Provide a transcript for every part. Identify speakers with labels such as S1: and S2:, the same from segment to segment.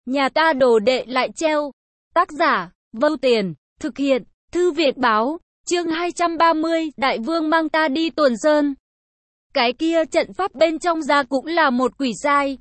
S1: Nhà ta đồ đệ lại treo. Tác giả, Vâu Tiền, thực hiện, Thư viện báo, chương 230, Đại Vương mang ta đi tuần sơn. Cái kia trận pháp bên trong ra cũng là một quỷ sai,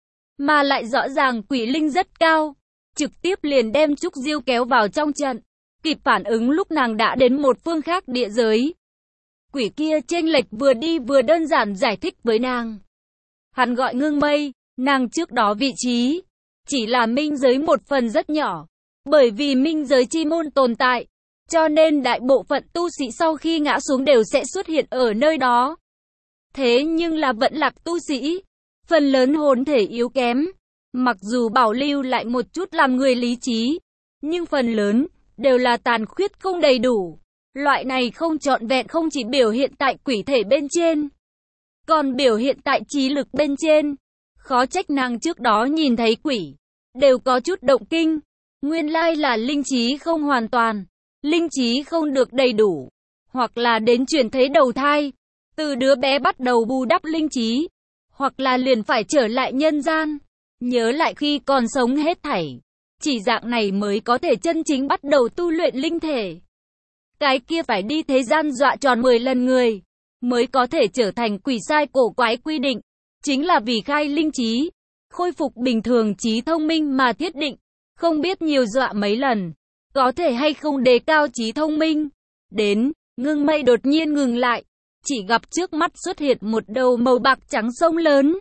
S1: mà lại rõ ràng quỷ linh rất cao, trực tiếp liền đem Trúc Diêu kéo vào trong trận. Kịp phản ứng lúc nàng đã đến một phương khác địa giới. Quỷ kia chênh lệch vừa đi vừa đơn giản giải thích với nàng. Hắn gọi Ngưng Mây, nàng trước đó vị trí chỉ là minh giới một phần rất nhỏ, bởi vì minh giới chi môn tồn tại, cho nên đại bộ phận tu sĩ sau khi ngã xuống đều sẽ xuất hiện ở nơi đó. Thế nhưng là vẫn lạc tu sĩ, phần lớn hồn thể yếu kém, mặc dù bảo lưu lại một chút làm người lý trí, nhưng phần lớn đều là tàn khuyết không đầy đủ. Loại này không trọn vẹn không chỉ biểu hiện tại quỷ thể bên trên, còn biểu hiện tại trí lực bên trên. Khó trách nàng trước đó nhìn thấy quỷ đều có chút động kinh, nguyên lai là linh trí không hoàn toàn, linh trí không được đầy đủ, hoặc là đến chuyển thế đầu thai, từ đứa bé bắt đầu bù đắp linh trí, hoặc là liền phải trở lại nhân gian, nhớ lại khi còn sống hết thảy. Chỉ dạng này mới có thể chân chính bắt đầu tu luyện linh thể. Cái kia phải đi thế gian dọa tròn 10 lần người, mới có thể trở thành quỷ sai cổ quái quy định. Chính là vì khai linh trí, khôi phục bình thường trí thông minh mà thiết định. Không biết nhiều dọa mấy lần, có thể hay không đề cao trí thông minh. Đến, Ngưng Mây đột nhiên ngừng lại, chỉ gặp trước mắt xuất hiện một đầu màu bạc trắng sông lớn.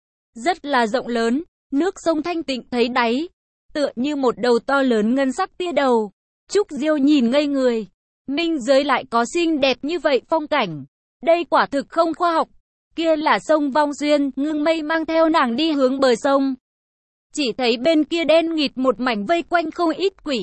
S1: Rất là rộng lớn, nước sông thanh tịnh thấy đáy, tựa như một đầu to lớn ngân sắc tia đầu. Trúc Diêu nhìn ngây người, minh giới lại có xinh đẹp như vậy phong cảnh, đây quả thực không khoa học. Kia là sông Vong Duyên. Ngưng Mây mang theo nàng đi hướng bờ sông, chỉ thấy bên kia đen nghịt một mảnh vây quanh không ít quỷ,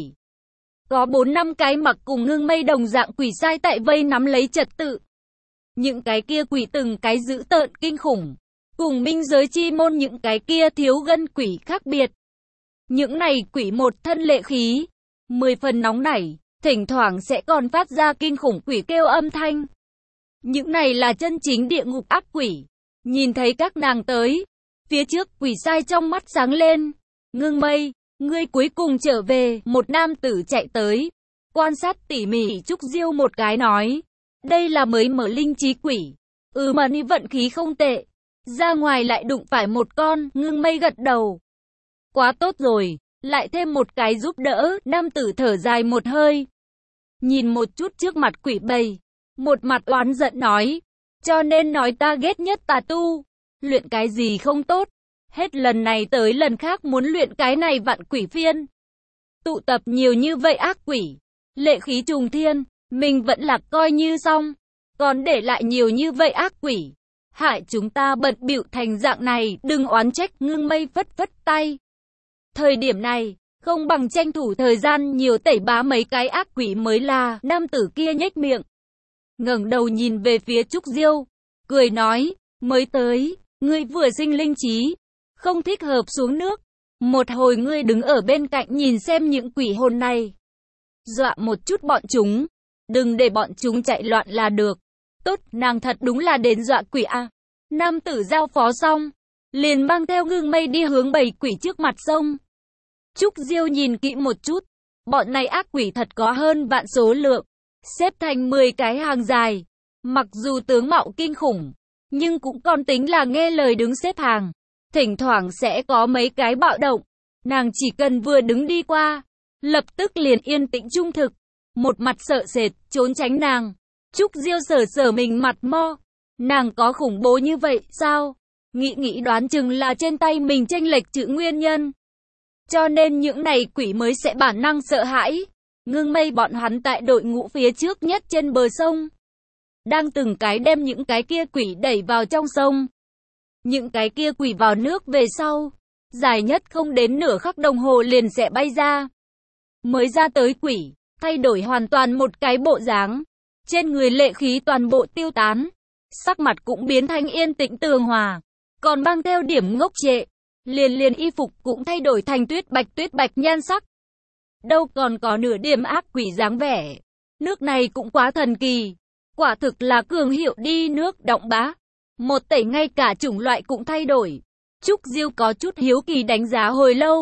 S1: có 4-5 cái mặc cùng Ngưng Mây đồng dạng quỷ sai tại vây nắm lấy trật tự. Những cái kia quỷ từng cái dữ tợn kinh khủng, cùng minh giới chi môn những cái kia thiếu gân quỷ khác biệt. Những này quỷ một thân lệ khí, 10 phần nóng nảy, thỉnh thoảng sẽ còn phát ra kinh khủng quỷ kêu âm thanh. Những này là chân chính địa ngục ác quỷ. Nhìn thấy các nàng tới, phía trước quỷ sai trong mắt sáng lên. Ngưng Mây, ngươi cuối cùng trở về. Một nam tử chạy tới, quan sát tỉ mỉ Trúc Diêu một cái nói, đây là mới mở linh trí quỷ. Mà ni vận khí không tệ, ra ngoài lại đụng phải một con. Ngưng Mây gật đầu, quá tốt rồi, lại thêm một cái giúp đỡ. Nam tử thở dài một hơi, nhìn một chút trước mặt quỷ bầy, một mặt oán giận nói, cho nên nói ta ghét nhất tà tu, luyện cái gì không tốt, hết lần này tới lần khác muốn luyện cái này vạn quỷ phiên. Tụ tập nhiều như vậy ác quỷ, lệ khí trùng thiên, mình vẫn là coi như xong, còn để lại nhiều như vậy ác quỷ, hại chúng ta bận bịu thành dạng này, đừng oán trách. Ngưng Mây phất phất tay, thời điểm này không bằng tranh thủ thời gian nhiều tẩy bá mấy cái ác quỷ mới là. Nam tử kia nhếch miệng, ngẩng đầu nhìn về phía Trúc Diêu, cười nói, mới tới, ngươi vừa sinh linh trí, không thích hợp xuống nước, một hồi ngươi đứng ở bên cạnh nhìn xem những quỷ hồn này, dọa một chút bọn chúng, đừng để bọn chúng chạy loạn là được. Tốt, nàng thật đúng là đến dọa quỷ a. Nam tử giao phó xong, liền mang theo Ngưng Mây đi hướng bầy quỷ trước mặt sông. Trúc Diêu nhìn kỹ một chút, bọn này ác quỷ thật có hơn vạn số lượng, xếp thành 10 cái hàng dài, mặc dù tướng mạo kinh khủng, nhưng cũng còn tính là nghe lời đứng xếp hàng, thỉnh thoảng sẽ có mấy cái bạo động. Nàng chỉ cần vừa đứng đi qua, lập tức liền yên tĩnh trung thực, một mặt sợ sệt, trốn tránh nàng. Trúc Diêu sờ sờ mình mặt mo, nàng có khủng bố như vậy sao? Nghĩ đoán chừng là trên tay mình chênh lệch chữ nguyên nhân, cho nên những này quỷ mới sẽ bản năng sợ hãi. Ngưng Mây bọn hắn tại đội ngũ phía trước nhất trên bờ sông, đang từng cái đem những cái kia quỷ đẩy vào trong sông. Những cái kia quỷ vào nước về sau, dài nhất không đến nửa khắc đồng hồ liền sẽ bay ra. Mới ra tới quỷ, thay đổi hoàn toàn một cái bộ dáng, trên người lệ khí toàn bộ tiêu tán, sắc mặt cũng biến thành yên tĩnh tường hòa, còn mang theo điểm ngốc trệ, liền y phục cũng thay đổi thành tuyết bạch nhan sắc, đâu còn có nửa điểm ác quỷ dáng vẻ. Nước này cũng quá thần kỳ, quả thực là cường hiệu đi nước động bá, một tẩy ngay cả chủng loại cũng thay đổi. Trúc Diêu có chút hiếu kỳ đánh giá hồi lâu,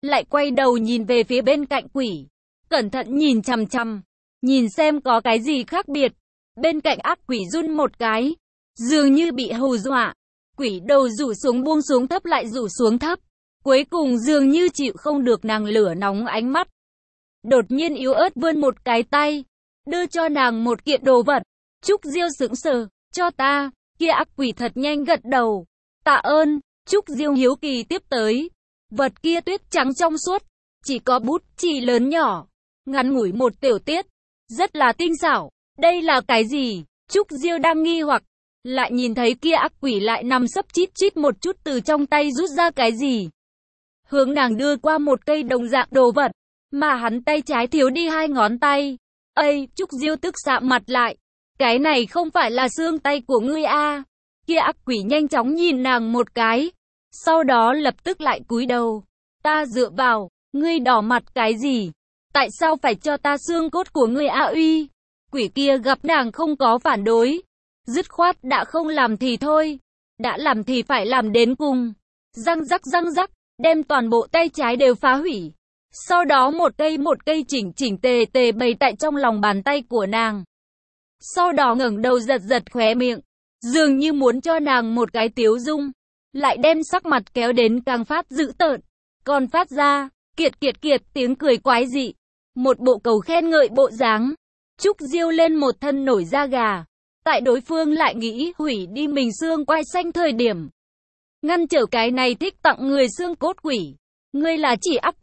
S1: lại quay đầu nhìn về phía bên cạnh quỷ, cẩn thận nhìn chằm chằm, nhìn xem có cái gì khác biệt. Bên cạnh ác quỷ run một cái, dường như bị hù dọa. Quỷ đầu rủ xuống buông xuống thấp lại rủ xuống thấp, cuối cùng dường như chịu không được nàng lửa nóng ánh mắt. Đột nhiên yếu ớt vươn một cái tay, đưa cho nàng một kiện đồ vật. Trúc Diêu sững sờ, cho ta. Kia ác quỷ thật nhanh gật đầu, tạ ơn. Trúc Diêu hiếu kỳ tiếp tới. Vật kia tuyết trắng trong suốt, chỉ có bút chì lớn nhỏ, ngắn ngủi một tiểu tiết, rất là tinh xảo. Đây là cái gì? Trúc Diêu đang nghi hoặc, lại nhìn thấy kia ác quỷ lại nằm sấp chít chít một chút từ trong tay rút ra cái gì. Hướng nàng đưa qua một cây đồng dạng đồ vật, mà hắn tay trái thiếu đi 2 ngón tay. Ây, Trúc Diêu tức sạm mặt lại. Cái này không phải là xương tay của ngươi à? Kia ác quỷ nhanh chóng nhìn nàng một cái, sau đó lập tức lại cúi đầu. Ta dựa vào, ngươi đỏ mặt cái gì? Tại sao phải cho ta xương cốt của ngươi a uy? Quỷ kia gặp nàng không có phản đối, dứt khoát đã không làm thì thôi, đã làm thì phải làm đến cùng. Răng rắc, đem toàn bộ tay trái đều phá hủy. Sau đó một cây chỉnh chỉnh tề tề bày tại trong lòng bàn tay của nàng. Sau đó ngẩng đầu giật khóe miệng, dường như muốn cho nàng một cái tiếu dung, lại đem sắc mặt kéo đến càng phát dữ tợn, còn phát ra kiệt tiếng cười quái dị, một bộ cầu khen ngợi bộ dáng. Trúc Diêu lên một thân nổi da gà, tại đối phương lại nghĩ hủy đi mình xương quai xanh thời điểm, ngăn trở cái này thích tặng người xương cốt quỷ. Ngươi là chỉ ác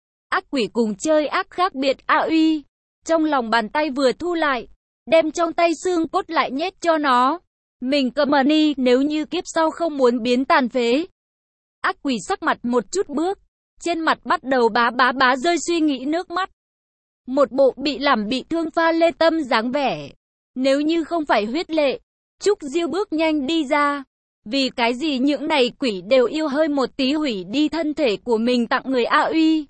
S1: quỷ cùng chơi ác khác biệt a uy. Trong lòng bàn tay vừa thu lại, đem trong tay xương cốt lại nhét cho nó. Mình cầm đi, nếu như kiếp sau không muốn biến tàn phế. Ác quỷ sắc mặt một chút bước, trên mặt bắt đầu bá rơi suy nghĩ nước mắt. Một bộ bị làm bị thương pha lê tâm dáng vẻ. Nếu như không phải huyết lệ, Trúc Diêu bước nhanh đi ra. Vì cái gì những này quỷ đều yêu hơi một tí hủy đi thân thể của mình tặng người a uy?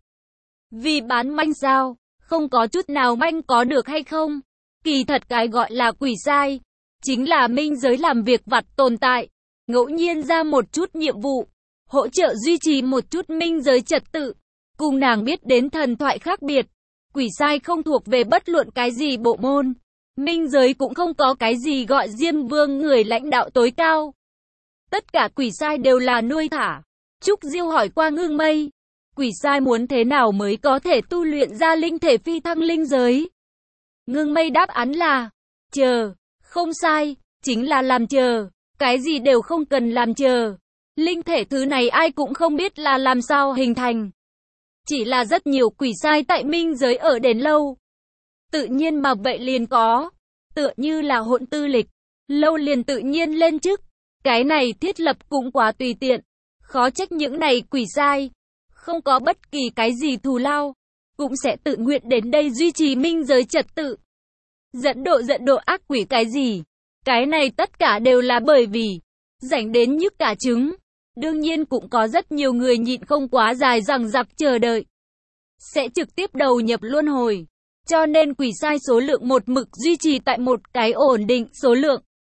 S1: Vì bán manh sao? Không có chút nào manh có được hay không? Kỳ thật cái gọi là quỷ sai, chính là minh giới làm việc vặt tồn tại, ngẫu nhiên ra một chút nhiệm vụ, hỗ trợ duy trì một chút minh giới trật tự. Cùng nàng biết đến thần thoại khác biệt, quỷ sai không thuộc về bất luận cái gì bộ môn. Minh giới cũng không có cái gì gọi Diêm Vương người lãnh đạo tối cao. Tất cả quỷ sai đều là nuôi thả. Trúc Diêu hỏi qua Ngưng Mây, quỷ sai muốn thế nào mới có thể tu luyện ra linh thể phi thăng linh giới? Ngưng Mây đáp án là chờ. Không sai, chính là làm chờ. Cái gì đều không cần làm chờ. Linh thể thứ này ai cũng không biết là làm sao hình thành. Chỉ là rất nhiều quỷ sai tại minh giới ở đến lâu, tự nhiên mà vậy liền có. Tựa như là hỗn tư lịch, lâu liền tự nhiên lên chức. Cái này thiết lập cũng quá tùy tiện. Khó trách những này quỷ sai không có bất kỳ cái gì thù lao, cũng sẽ tự nguyện đến đây duy trì minh giới trật tự. Dẫn độ ác quỷ cái gì? Cái này tất cả đều là bởi vì rảnh đến nhức cả trứng. Đương nhiên cũng có rất nhiều người nhịn không quá dài dằng dặc chờ đợi, sẽ trực tiếp đầu nhập luân hồi. Cho nên quỷ sai số lượng một mực duy trì tại một cái ổn định số lượng.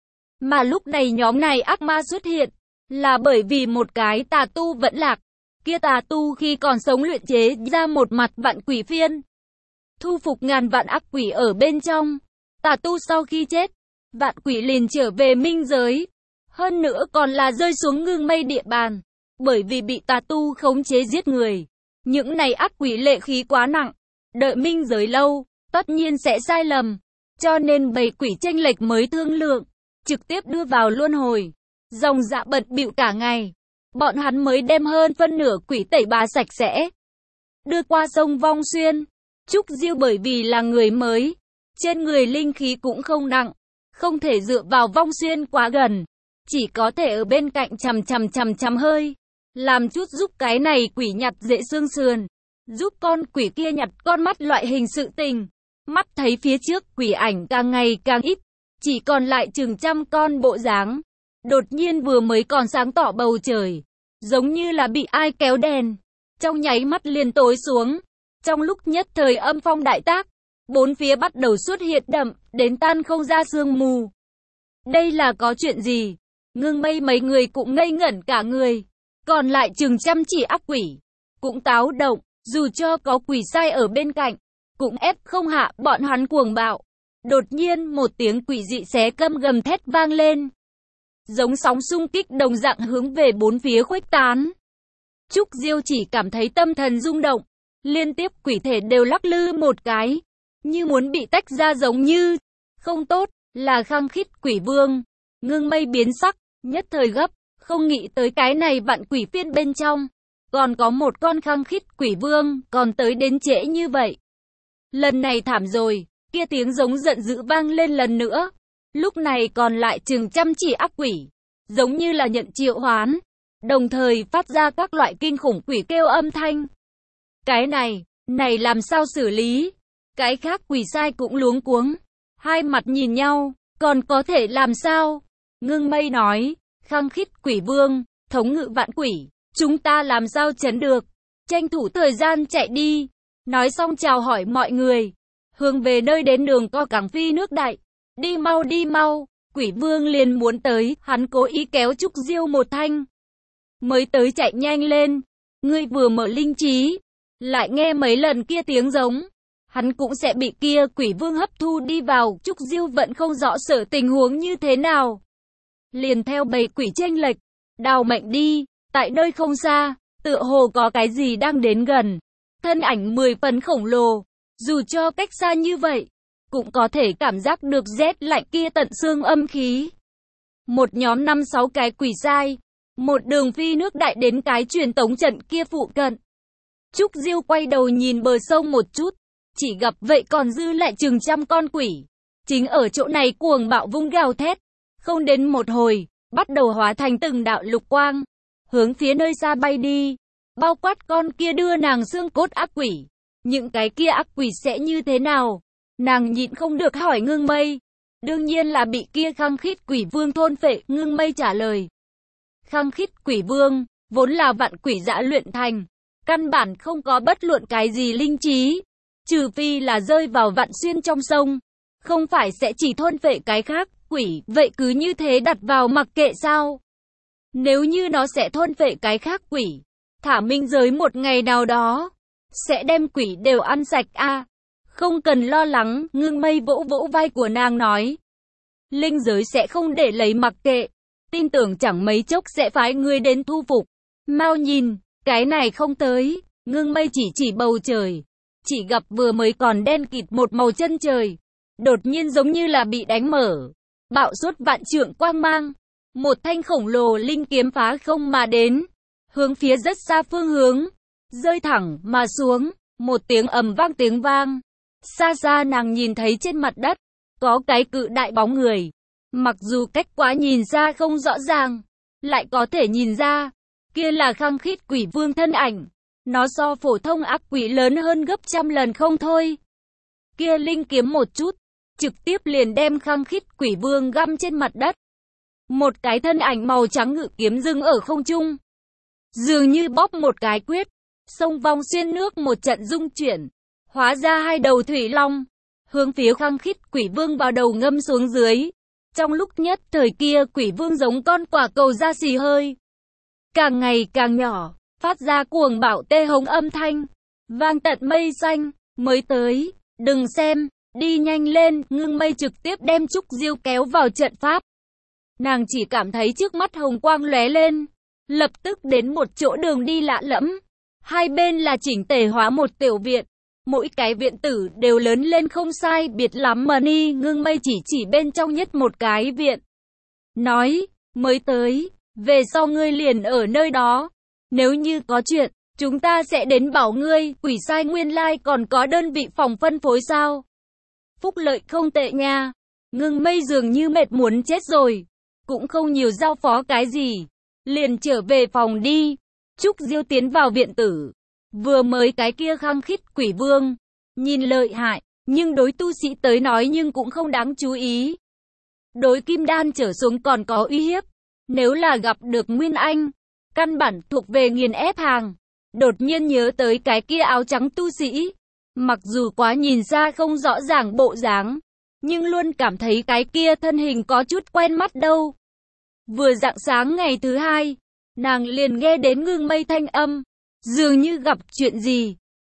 S1: Mà lúc này nhóm này ác ma xuất hiện, là bởi vì một cái tà tu vẫn lạc. Kia tà tu khi còn sống luyện chế ra một mặt vạn quỷ phiên, thu phục ngàn vạn ác quỷ ở bên trong. Tà tu sau khi chết, vạn quỷ liền trở về minh giới. Hơn nữa còn là rơi xuống Ngưng Mây địa bàn. Bởi vì bị tà tu khống chế giết người. Những này ác quỷ lệ khí quá nặng. Đợi minh giới lâu, tất nhiên sẽ sai lầm. Cho nên bầy quỷ chênh lệch mới thương lượng, trực tiếp đưa vào luân hồi. Dòng dạ bận bịu cả ngày. Bọn hắn mới đem hơn phân nửa quỷ tẩy bá sạch sẽ, đưa qua sông Vong Xuyên. Trúc Diêu bởi vì là người mới, trên người linh khí cũng không nặng, không thể dựa vào Vong Xuyên quá gần, chỉ có thể ở bên cạnh chằm hơi, làm chút giúp cái này quỷ nhặt dễ xương sườn, giúp con quỷ kia nhặt con mắt loại hình sự tình. Mắt thấy phía trước quỷ ảnh càng ngày càng ít, chỉ còn lại chừng 100 con bộ dáng. Đột nhiên vừa mới còn sáng tỏ bầu trời, giống như là bị ai kéo đèn, trong nháy mắt liền tối xuống. Trong lúc nhất thời âm phong đại tác, bốn phía bắt đầu xuất hiện đậm, đến tan không ra sương mù. Đây là có chuyện gì? Ngưng Mây mấy người cũng ngây ngẩn cả người, còn lại chừng 100 chỉ ác quỷ cũng táo động, Dù cho có quỷ sai ở bên cạnh, cũng ép không hạ bọn hắn cuồng bạo. Đột nhiên một tiếng quỷ dị xé câm gầm thét vang lên. Giống sóng xung kích đồng dạng hướng về bốn phía khuếch tán. Trúc Diêu chỉ cảm thấy tâm thần rung động. Liên tiếp quỷ thể đều lắc lư một cái. Như muốn bị tách ra giống như. Không tốt, là Khăng Khít Quỷ Vương. Ngưng Mây biến sắc, nhất thời gấp. Không nghĩ tới cái này vạn quỷ phiên bên trong. Còn có một con Khăng Khít Quỷ Vương, còn tới đến trễ như vậy. Lần này thảm rồi, kia tiếng giống giận dữ vang lên lần nữa. Lúc này còn lại chừng trăm chỉ ác quỷ, giống như là nhận triệu hoán, đồng thời phát ra các loại kinh khủng quỷ kêu âm thanh. Cái này làm sao xử lý? Cái khác quỷ sai cũng luống cuống, hai mặt nhìn nhau, còn có thể làm sao? Ngưng Mây nói, Khăng Khít Quỷ Vương, thống ngự vạn quỷ, chúng ta làm sao chấn được? Tranh thủ thời gian chạy đi. Nói xong chào hỏi mọi người, hướng về nơi đến đường co cẳng phi nước đại. Đi mau, Quỷ Vương liền muốn tới, hắn cố ý kéo Trúc Diêu một thanh. Mới tới chạy nhanh lên, ngươi vừa mở linh trí, lại nghe mấy lần kia tiếng giống, hắn cũng sẽ bị kia Quỷ Vương hấp thu đi vào. Trúc Diêu vẫn không rõ sở tình huống như thế nào. Liền theo bầy quỷ chênh lệch, đào mệnh đi, tại nơi không xa, tựa hồ có cái gì đang đến gần. Thân ảnh 10 phần khổng lồ, dù cho cách xa như vậy, cũng có thể cảm giác được rét lạnh kia tận xương âm khí. Một nhóm 5-6 cái quỷ sai, một đường phi nước đại đến cái truyền tống trận kia phụ cận. Trúc Diêu quay đầu nhìn bờ sông một chút, chỉ gặp vậy còn dư lại chừng trăm con quỷ. Chính ở chỗ này cuồng bạo vung gào thét, không đến một hồi, bắt đầu hóa thành từng đạo lục quang, hướng phía nơi xa bay đi. Bao quát con kia đưa nàng xương cốt ác quỷ. Những cái kia ác quỷ sẽ như thế nào? Nàng nhịn không được hỏi Ngưng Mây. Đương nhiên là bị kia Khăng Khít Quỷ Vương thôn phệ. Ngưng Mây trả lời. Khăng Khít Quỷ Vương, vốn là vạn quỷ dã luyện thành. Căn bản không có bất luận cái gì linh trí. Trừ phi là rơi vào vạn xuyên trong sông. Không phải sẽ chỉ thôn phệ cái khác, quỷ, vậy cứ như thế đặt vào mặc kệ sao? Nếu như nó sẽ thôn phệ cái khác quỷ, thả minh giới một ngày nào đó, sẽ đem quỷ đều ăn sạch a. Không cần lo lắng, Ngưng Mây vỗ vỗ vai của nàng nói. Linh giới sẽ không để lấy mặc kệ, tin tưởng chẳng mấy chốc sẽ phái người đến thu phục. Mau nhìn, cái này không tới, Ngưng Mây chỉ bầu trời, chỉ gặp vừa mới còn đen kịt một màu chân trời, đột nhiên giống như là bị đánh mở, bạo suốt vạn trượng quang mang, một thanh khổng lồ linh kiếm phá không mà đến, hướng phía rất xa phương hướng, rơi thẳng mà xuống, một tiếng ầm vang tiếng vang. Xa xa nàng nhìn thấy trên mặt đất, có cái cự đại bóng người. Mặc dù cách quá nhìn ra không rõ ràng, lại có thể nhìn ra, kia là Khăng Khít Quỷ Vương thân ảnh. Nó so phổ thông ác quỷ lớn hơn gấp trăm lần không thôi. Kia linh kiếm một chút, trực tiếp liền đem Khăng Khít Quỷ Vương găm trên mặt đất. Một cái thân ảnh màu trắng ngự kiếm dừng ở không trung. Dường như bóp một cái quyết, sông vòng xuyên nước một trận rung chuyển, hóa ra hai đầu thủy long, hướng phía Khăng Khít Quỷ Vương vào đầu ngâm xuống dưới. Trong lúc nhất thời kia Quỷ Vương giống con quả cầu da xì hơi, càng ngày càng nhỏ, phát ra cuồng bạo tê hống âm thanh, vang tận mây xanh. Mới tới, đừng xem, đi nhanh lên. Ngưng Mây trực tiếp đem Trúc Diêu kéo vào trận pháp. Nàng chỉ cảm thấy trước mắt hồng quang lóe lên, lập tức đến một chỗ đường đi lạ lẫm. Hai bên là chỉnh tề hóa một tiểu viện, mỗi cái viện tử đều lớn lên không sai biệt lắm mà ni. Ngưng Mây chỉ bên trong nhất một cái viện, nói, mới tới, về sau ngươi liền ở nơi đó, nếu như có chuyện, chúng ta sẽ đến bảo ngươi. Quỷ sai nguyên lai còn có đơn vị phòng phân phối sao? Phúc lợi không tệ nha. Ngưng Mây dường như mệt muốn chết rồi, cũng không nhiều giao phó cái gì, liền trở về phòng đi. Trúc Diêu tiến vào viện tử, vừa mới cái kia Khăng Khít Quỷ Vương, nhìn lợi hại, nhưng đối tu sĩ tới nói nhưng cũng không đáng chú ý. Đối kim đan trở xuống còn có uy hiếp, nếu là gặp được Nguyên Anh, căn bản thuộc về nghiền ép hàng. Đột nhiên nhớ tới cái kia áo trắng tu sĩ, mặc dù quá nhìn ra không rõ ràng bộ dáng, nhưng luôn cảm thấy cái kia thân hình có chút quen mắt đâu. Vừa rạng sáng ngày thứ hai, nàng liền nghe đến Ngưng Mây thanh âm, dường như gặp chuyện gì,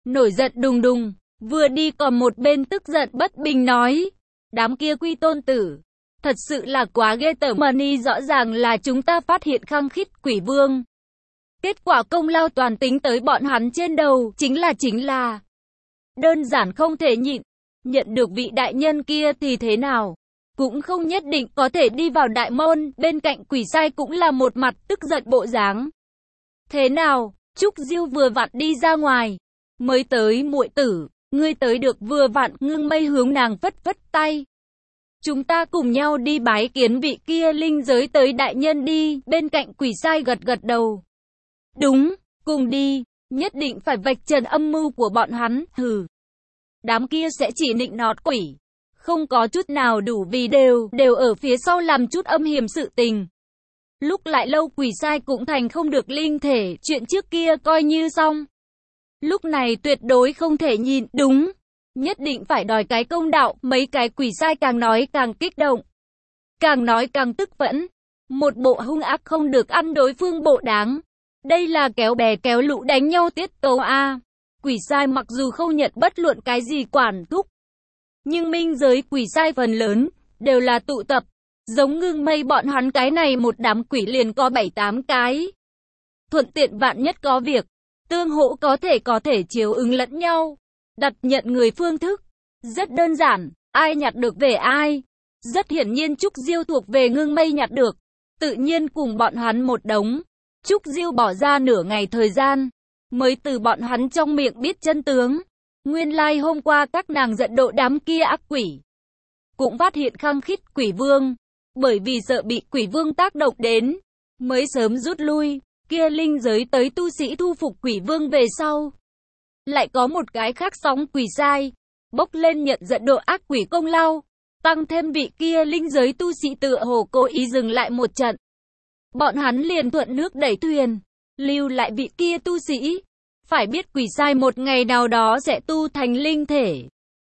S1: nổi giận đùng đùng, vừa đi còn một bên tức giận bất bình nói, đám kia Quy Tôn tử, thật sự là quá ghê tởm mà ni, rõ ràng là chúng ta phát hiện khăng khít quỷ vương. Kết quả công lao toàn tính tới bọn hắn trên đầu, chính là đơn giản không thể nhịn. Nhận được vị đại nhân kia thì thế nào? Cũng không nhất định có thể đi vào đại môn, bên cạnh quỷ sai cũng là một mặt tức giận bộ dáng. Thế nào? Trúc Diêu vừa vặn đi ra ngoài. Mới tới muội tử, ngươi tới được vừa vặn, Ngưng Mây hướng nàng phất phất tay. Chúng ta cùng nhau đi bái kiến vị kia linh giới tới đại nhân đi, bên cạnh quỷ sai gật gật đầu. Đúng, cùng đi, nhất định phải vạch trần âm mưu của bọn hắn, hừ. Đám kia sẽ chỉ nịnh nọt quỷ, không có chút nào đủ vì đều ở phía sau làm chút âm hiểm sự tình. Lúc lại lâu quỷ sai cũng thành không được linh thể, chuyện trước kia coi như xong. Lúc này tuyệt đối không thể nhịn, đúng, nhất định phải đòi cái công đạo, mấy cái quỷ sai càng nói càng kích động. Càng nói càng tức vẫn, một bộ hung ác không được ăn đối phương bộ đáng. Đây là kéo bè kéo lũ đánh nhau tiết tấu a. Quỷ sai mặc dù không nhận bất luận cái gì quản thúc, nhưng minh giới quỷ sai phần lớn đều là tụ tập, giống Ngưng Mây bọn hắn cái này một đám quỷ liền có 7-8 cái. Thuận tiện vạn nhất có việc, tương hỗ có thể chiếu ứng lẫn nhau. Đặt nhận người phương thức rất đơn giản, ai nhặt được về ai. Rất hiển nhiên Trúc Diêu thuộc về Ngưng Mây nhặt được, tự nhiên cùng bọn hắn một đống. Trúc Diêu bỏ ra nửa ngày thời gian, mới từ bọn hắn trong miệng biết chân tướng. Nguyên lai hôm qua các nàng giận độ đám kia ác quỷ, cũng phát hiện khăng khít quỷ vương, bởi vì sợ bị quỷ vương tác động đến, mới sớm rút lui. Kia linh giới tới tu sĩ thu phục quỷ vương về sau, lại có một cái khác sóng quỷ sai, bốc lên nhận giận độ ác quỷ công lao, tăng thêm vị kia linh giới tu sĩ tựa hồ cố ý dừng lại một trận. Bọn hắn liền thuận nước đẩy thuyền, lưu lại vị kia tu sĩ. Phải biết quỷ sai một ngày nào đó sẽ tu thành linh thể.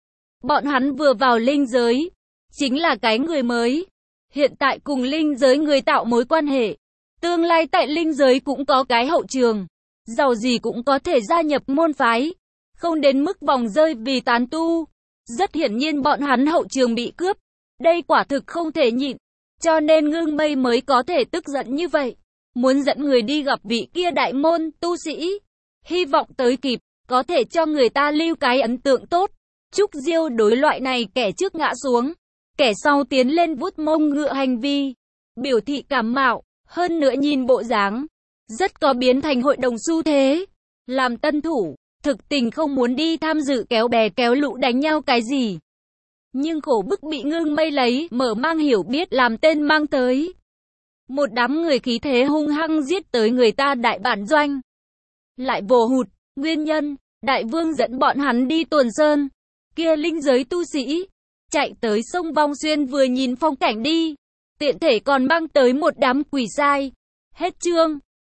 S1: Bọn hắn vừa vào linh giới, chính là cái người mới. Hiện tại cùng linh giới người tạo mối quan hệ. Tương lai tại linh giới cũng có cái hậu trường. Giàu gì cũng có thể gia nhập môn phái. Không đến mức vòng rơi vì tán tu. Rất hiển nhiên bọn hắn hậu trường bị cướp. Đây quả thực không thể nhịn. Cho nên Ngưng Mây mới có thể tức giận như vậy. Muốn dẫn người đi gặp vị kia đại môn tu sĩ. Hy vọng tới kịp, có thể cho người ta lưu cái ấn tượng tốt. Trúc Diêu đối loại này kẻ trước ngã xuống, kẻ sau tiến lên vuốt mông ngựa hành vi, biểu thị cảm mạo, hơn nữa nhìn bộ dáng, rất có biến thành hội đồng xu thế. Làm tân thủ, thực tình không muốn đi tham dự kéo bè kéo lũ đánh nhau cái gì. Nhưng khổ bức bị Ngưng Mây lấy, mở mang hiểu biết làm tên mang tới. Một đám người khí thế hung hăng giết tới người ta đại bản doanh. Lại vồ hụt, nguyên nhân, đại vương dẫn bọn hắn đi tuần sơn. Kia linh giới tu sĩ, chạy tới sông Vong Xuyên vừa nhìn phong cảnh đi. Tiện thể còn mang tới một đám quỷ sai. Hết chương.